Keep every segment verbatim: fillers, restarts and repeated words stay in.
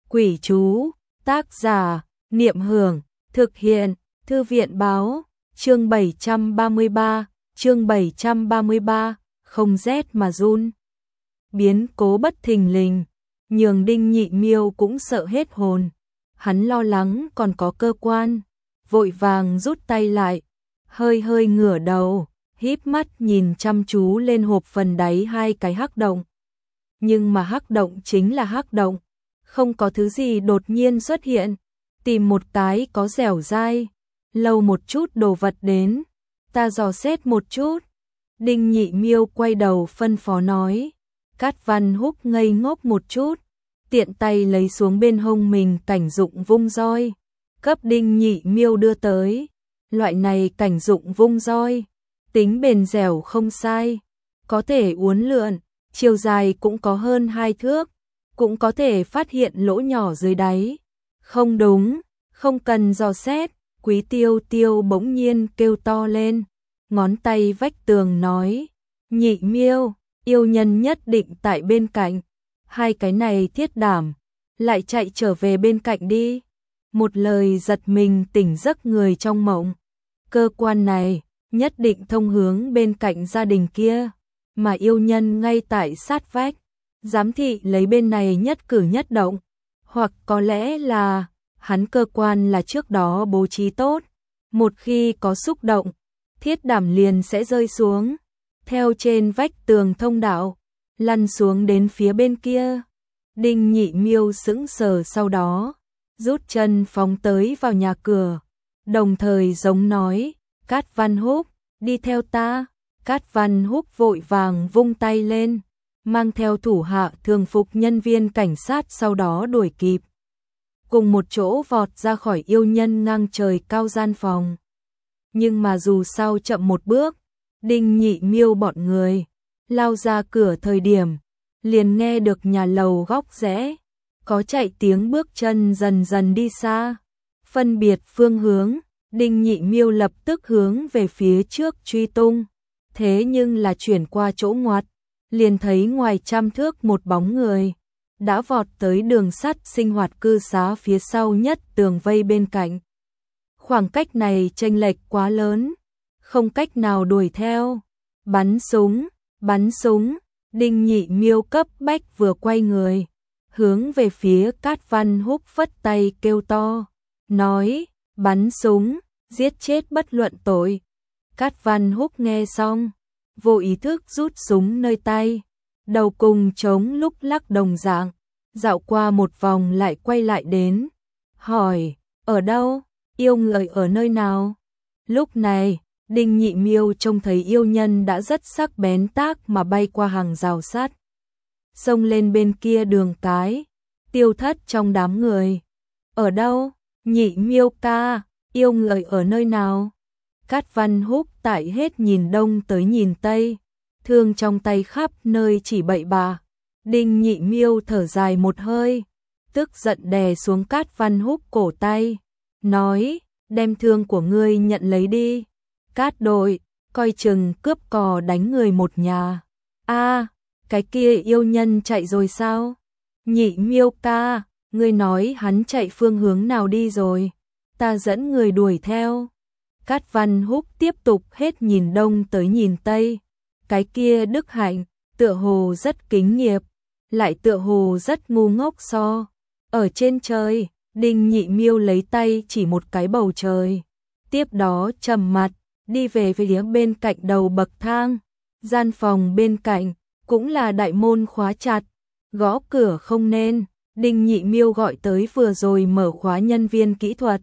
Quỷ chú, tác giả, Niệm Hưởng, thực hiện, Thư viện báo, chương bảy trăm ba mươi ba, chương bảy trăm ba mươi ba, không rét mà run. Biến cố bất thình lình, nhường Đinh Nhị Miêu cũng sợ hết hồn. Hắn lo lắng còn có cơ quan, vội vàng rút tay lại, hơi hơi ngửa đầu, híp mắt nhìn chăm chú lên hộp phần đáy hai cái hắc động. Nhưng mà hắc động chính là hắc động, không có thứ gì đột nhiên xuất hiện. Tìm một cái có dẻo dai, lâu một chút đồ vật đến, ta dò xét một chút. Đinh Nhị Miêu quay đầu phân phó nói. Cát Văn Húc ngây ngốc một chút, tiện tay lấy xuống bên hông mình cảnh dụng vung roi, cấp Đinh Nhị Miêu đưa tới. Loại này cảnh dụng vung roi, tính bền dẻo không sai, có thể uốn lượn, chiều dài cũng có hơn hai thước, cũng có thể phát hiện lỗ nhỏ dưới đáy. Không đúng, không cần dò xét. Quý Tiêu Tiêu bỗng nhiên kêu to lên, ngón tay vách tường nói, Nhị Miêu, yêu nhân nhất định tại bên cạnh. Hai cái này thiết đảm, lại chạy trở về bên cạnh đi. Một lời giật mình tỉnh giấc người trong mộng. Cơ quan này nhất định thông hướng bên cạnh gia đình kia, mà yêu nhân ngay tại sát vách, giám thị lấy bên này nhất cử nhất động. Hoặc có lẽ là hắn cơ quan là trước đó bố trí tốt, một khi có xúc động, thiết đảm liền sẽ rơi xuống, theo trên vách tường thông đạo, lăn xuống đến phía bên kia. Đinh Nhị Miêu sững sờ, sau đó rút chân phóng tới vào nhà cửa, đồng thời giống nói, Cát Văn Húc, đi theo ta. Cát Văn Húc vội vàng vung tay lên, mang theo thủ hạ thường phục nhân viên cảnh sát sau đó đuổi kịp, cùng một chỗ vọt ra khỏi yêu nhân ngang trời cao gian phòng. Nhưng mà dù sao chậm một bước, Đinh Nhị Miêu bọn người lao ra cửa thời điểm, liền nghe được nhà lầu góc rẽ có chạy tiếng bước chân dần dần đi xa. Phân biệt phương hướng, Đinh Nhị Miêu lập tức hướng về phía trước truy tung. Thế nhưng là chuyển qua chỗ ngoặt, liền thấy ngoài trăm thước một bóng người đã vọt tới đường sắt sinh hoạt cư xá phía sau nhất tường vây bên cạnh. Khoảng cách này chênh lệch quá lớn, không cách nào đuổi theo. Bắn súng, bắn súng. Đinh Nhị Miêu cấp bách vừa quay người, hướng về phía Cát Văn Húc phất tay kêu to, nói, bắn súng, giết chết bất luận tội. Cát Văn Húc nghe xong, vô ý thức rút súng nơi tay, đầu cùng trống lúc lắc đồng dạng, dạo qua một vòng lại quay lại đến, hỏi, ở đâu, yêu người ở nơi nào? Lúc này, Đinh Nhị Miêu trông thấy yêu nhân đã rất sắc bén tác mà bay qua hàng rào sắt, xông lên bên kia đường cái, tiêu thất trong đám người. Ở đâu? Nhị Miêu ca, yêu người ở nơi nào? Cát Văn Húc tại hết nhìn đông tới nhìn tây, thương trong tay khắp nơi chỉ bậy bạ. Đinh Nhị Miêu thở dài một hơi, tức giận đè xuống Cát Văn Húc cổ tay, nói, đem thương của ngươi nhận lấy đi. Cát đội, coi chừng cướp cò đánh người một nhà. A, cái kia yêu nhân chạy rồi sao? Nhị Miêu ca, ngươi nói hắn chạy phương hướng nào đi rồi? Ta dẫn người đuổi theo. Cát Văn Húc tiếp tục hết nhìn đông tới nhìn tây. Cái kia Đức Hạnh, tựa hồ rất kính nghiệp, lại tựa hồ rất ngu ngốc so. Ở trên trời, Đinh Nhị Miêu lấy tay chỉ một cái bầu trời. Tiếp đó trầm mặt, đi về phía bên cạnh đầu bậc thang. Gian phòng bên cạnh, cũng là đại môn khóa chặt, gõ cửa không nên. Đinh Nhị Miêu gọi tới vừa rồi mở khóa nhân viên kỹ thuật.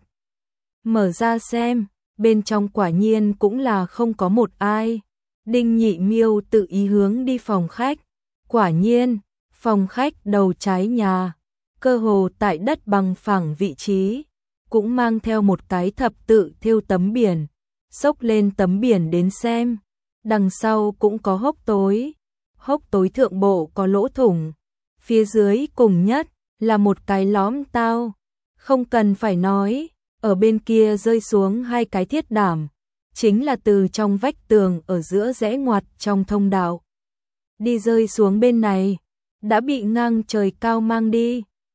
Mở ra xem, bên trong quả nhiên cũng là không có một ai. Đinh Nhị Miêu tự ý hướng đi phòng khách. Quả nhiên, phòng khách đầu trái nhà, cơ hồ tại đất bằng phẳng vị trí, cũng mang theo một cái thập tự thêu tấm biển. Xốc lên tấm biển đến xem, đằng sau cũng có hốc tối. Hốc tối thượng bộ có lỗ thủng, phía dưới cùng nhất là một cái lõm tao. Không cần phải nói, ở bên kia rơi xuống hai cái thiết đảm, chính là từ trong vách tường ở giữa rẽ ngoặt trong thông đạo. Đi rơi xuống bên này, đã bị ngang trời cao mang đi.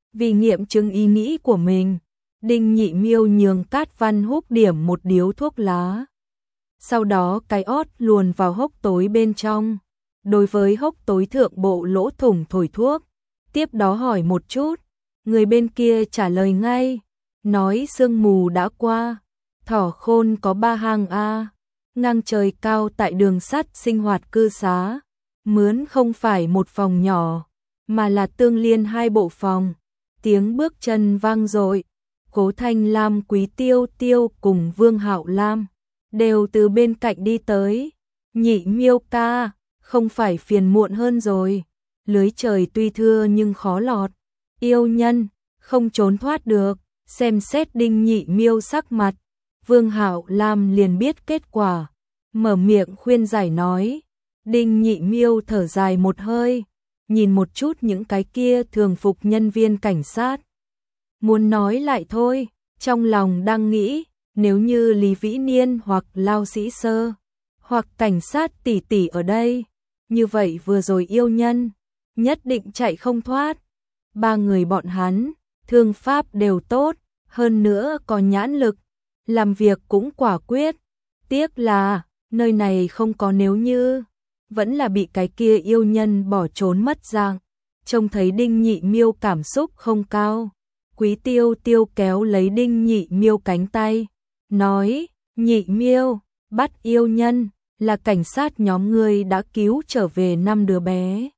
Vì nghiệm chứng ý nghĩ của mình, Đinh Nhị Miêu nhường Cát Văn Húc điểm một điếu thuốc lá. Sau đó cái ót luồn vào hốc tối bên trong. Đối với hốc tối thượng bộ lỗ thủng thổi thuốc, tiếp đó hỏi một chút, người bên kia trả lời ngay, nói sương mù đã qua, Thỏ Khôn có ba hang a, ngang trời cao tại đường sắt sinh hoạt cư xá, mướn không phải một phòng nhỏ, mà là tương liên hai bộ phòng. Tiếng bước chân vang dội, Cố Thanh Lam, Quý Tiêu Tiêu cùng Vương Hạo Lam đều từ bên cạnh đi tới. Nhị Miêu ca, không phải phiền muộn hơn rồi, lưới trời tuy thưa nhưng khó lọt, yêu nhân không trốn thoát được. Xem xét Đinh Nhị Miêu sắc mặt, Vương Hạo Lam liền biết kết quả, mở miệng khuyên giải nói. Đinh Nhị Miêu thở dài một hơi, nhìn một chút những cái kia thường phục nhân viên cảnh sát, muốn nói lại thôi, trong lòng đang nghĩ, nếu như Lý Vĩ Niên hoặc Lao Sĩ Sơ hoặc cảnh sát tỷ tỷ ở đây, như vậy vừa rồi yêu nhân nhất định chạy không thoát. Ba người bọn hắn thương pháp đều tốt, hơn nữa có nhãn lực, làm việc cũng quả quyết. Tiếc là nơi này không có nếu như, vẫn là bị cái kia yêu nhân bỏ trốn mất dạng. Trông thấy Đinh Nhị Miêu cảm xúc không cao, Quý Tiêu Tiêu kéo lấy Đinh Nhị Miêu cánh tay, nói, Nhị Miêu, bắt yêu nhân, là cảnh sát nhóm người đã cứu trở về năm đứa bé.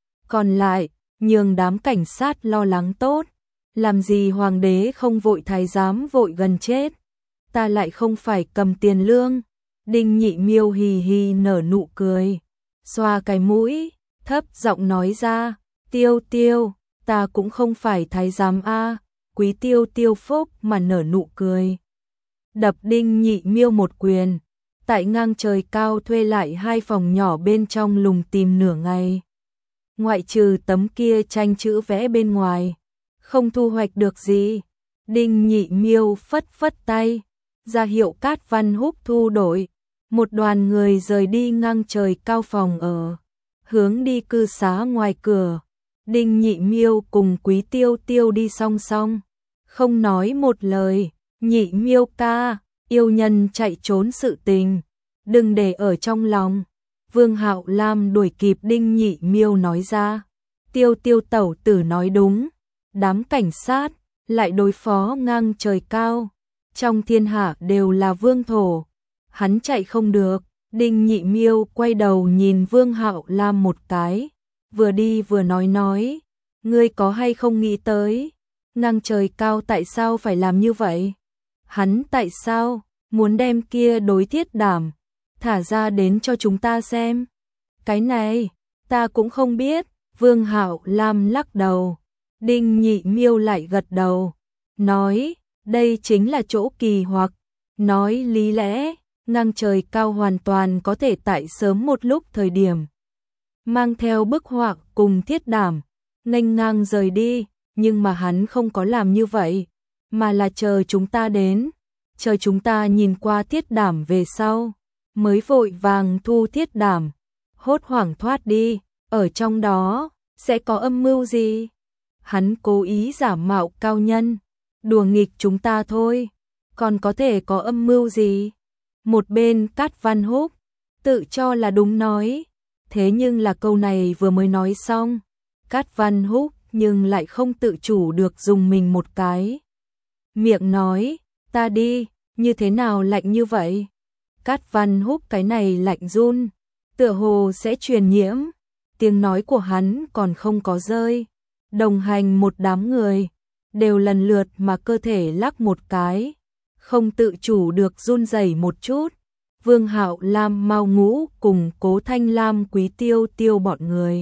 Còn lại, nhường đám cảnh sát lo lắng tốt, làm gì hoàng đế không vội thái giám vội gần chết, ta lại không phải cầm tiền lương. Đinh Nhị Miêu hì hì nở nụ cười, xoa cái mũi, thấp giọng nói ra, Tiêu Tiêu, ta cũng không phải thái giám a. Quý Tiêu Tiêu phúc mà nở nụ cười, đập Đinh Nhị Miêu một quyền. Tại ngang trời cao thuê lại hai phòng nhỏ bên trong lùng tìm nửa ngày, ngoại trừ tấm kia tranh chữ vẽ bên ngoài, không thu hoạch được gì. Đinh Nhị Miêu phất phất tay, ra hiệu Cát Văn Húc thu đổi. Một đoàn người rời đi ngang trời cao phòng ở, hướng đi cư xá ngoài cửa. Đinh Nhị Miêu cùng Quý Tiêu Tiêu đi song song, không nói một lời. Nhị Miêu ca, yêu nhân chạy trốn sự tình, đừng để ở trong lòng. Vương Hạo Lam đuổi kịp Đinh Nhị Miêu nói ra, Tiêu Tiêu tẩu tử nói đúng, đám cảnh sát lại đối phó ngang trời cao, trong thiên hạ đều là vương thổ, hắn chạy không được. Đinh Nhị Miêu quay đầu nhìn Vương Hạo Lam một cái, vừa đi vừa nói nói, ngươi có hay không nghĩ tới, ngang trời cao tại sao phải làm như vậy? Hắn tại sao muốn đem kia đối thiết đảm thả ra đến cho chúng ta xem? Cái này, ta cũng không biết. Vương Hạo Lam lắc đầu. Đinh Nhị Miêu lại gật đầu, nói, đây chính là chỗ kỳ hoặc. Nói lý lẽ, ngang trời cao hoàn toàn có thể tại sớm một lúc thời điểm mang theo bức họa cùng thiết đảm, nghênh ngang rời đi, nhưng mà hắn không có làm như vậy, mà là chờ chúng ta đến, chờ chúng ta nhìn qua thiết đảm về sau, mới vội vàng thu thiết đảm, hốt hoảng thoát đi. Ở trong đó, sẽ có âm mưu gì? Hắn cố ý giả mạo cao nhân, đùa nghịch chúng ta thôi, còn có thể có âm mưu gì? Một bên Cát Văn Húc tự cho là đúng nói, thế nhưng là câu này vừa mới nói xong, Cát Văn Húc nhưng lại không tự chủ được dùng mình một cái. Miệng nói, ta đi, như thế nào lạnh như vậy? Cát Văn Húc cái này lạnh run, tựa hồ sẽ truyền nhiễm. Tiếng nói của hắn còn không có rơi, đồng hành một đám người, đều lần lượt mà cơ thể lắc một cái, không tự chủ được run rẩy một chút. Vương Hạo Lam, Mao Ngũ cùng Cố Thanh Lam, Quý Tiêu Tiêu bọn người.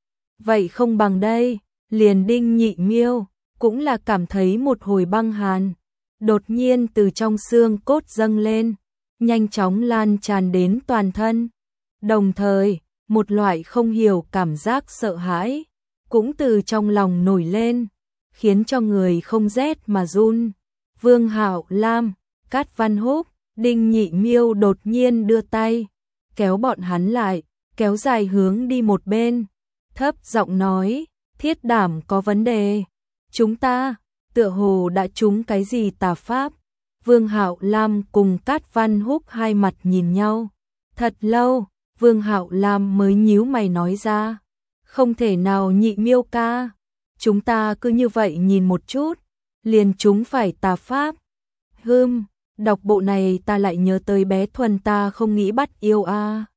Vậy không bằng đây, liền Đinh Nhị Miêu, cũng là cảm thấy một hồi băng hàn, đột nhiên từ trong xương cốt dâng lên, nhanh chóng lan tràn đến toàn thân. Đồng thời, một loại không hiểu cảm giác sợ hãi cũng từ trong lòng nổi lên, khiến cho người không rét mà run. Vương Hạo Lam, Cát Văn Húc, Đinh Nhị Miêu đột nhiên đưa tay, kéo bọn hắn lại, kéo dài hướng đi một bên, thấp giọng nói, thiết đảm có vấn đề. Chúng ta, tựa hồ đã trúng cái gì tà pháp. Vương Hạo Lam cùng Cát Văn Húc hai mặt nhìn nhau. Thật lâu, Vương Hạo Lam mới nhíu mày nói ra. Không thể nào Nhị Miêu ca. Chúng ta cứ như vậy nhìn một chút, liền chúng phải tà pháp. Hừm, đọc bộ này ta lại nhớ tới bé Thuần ta không nghĩ bắt yêu a. À.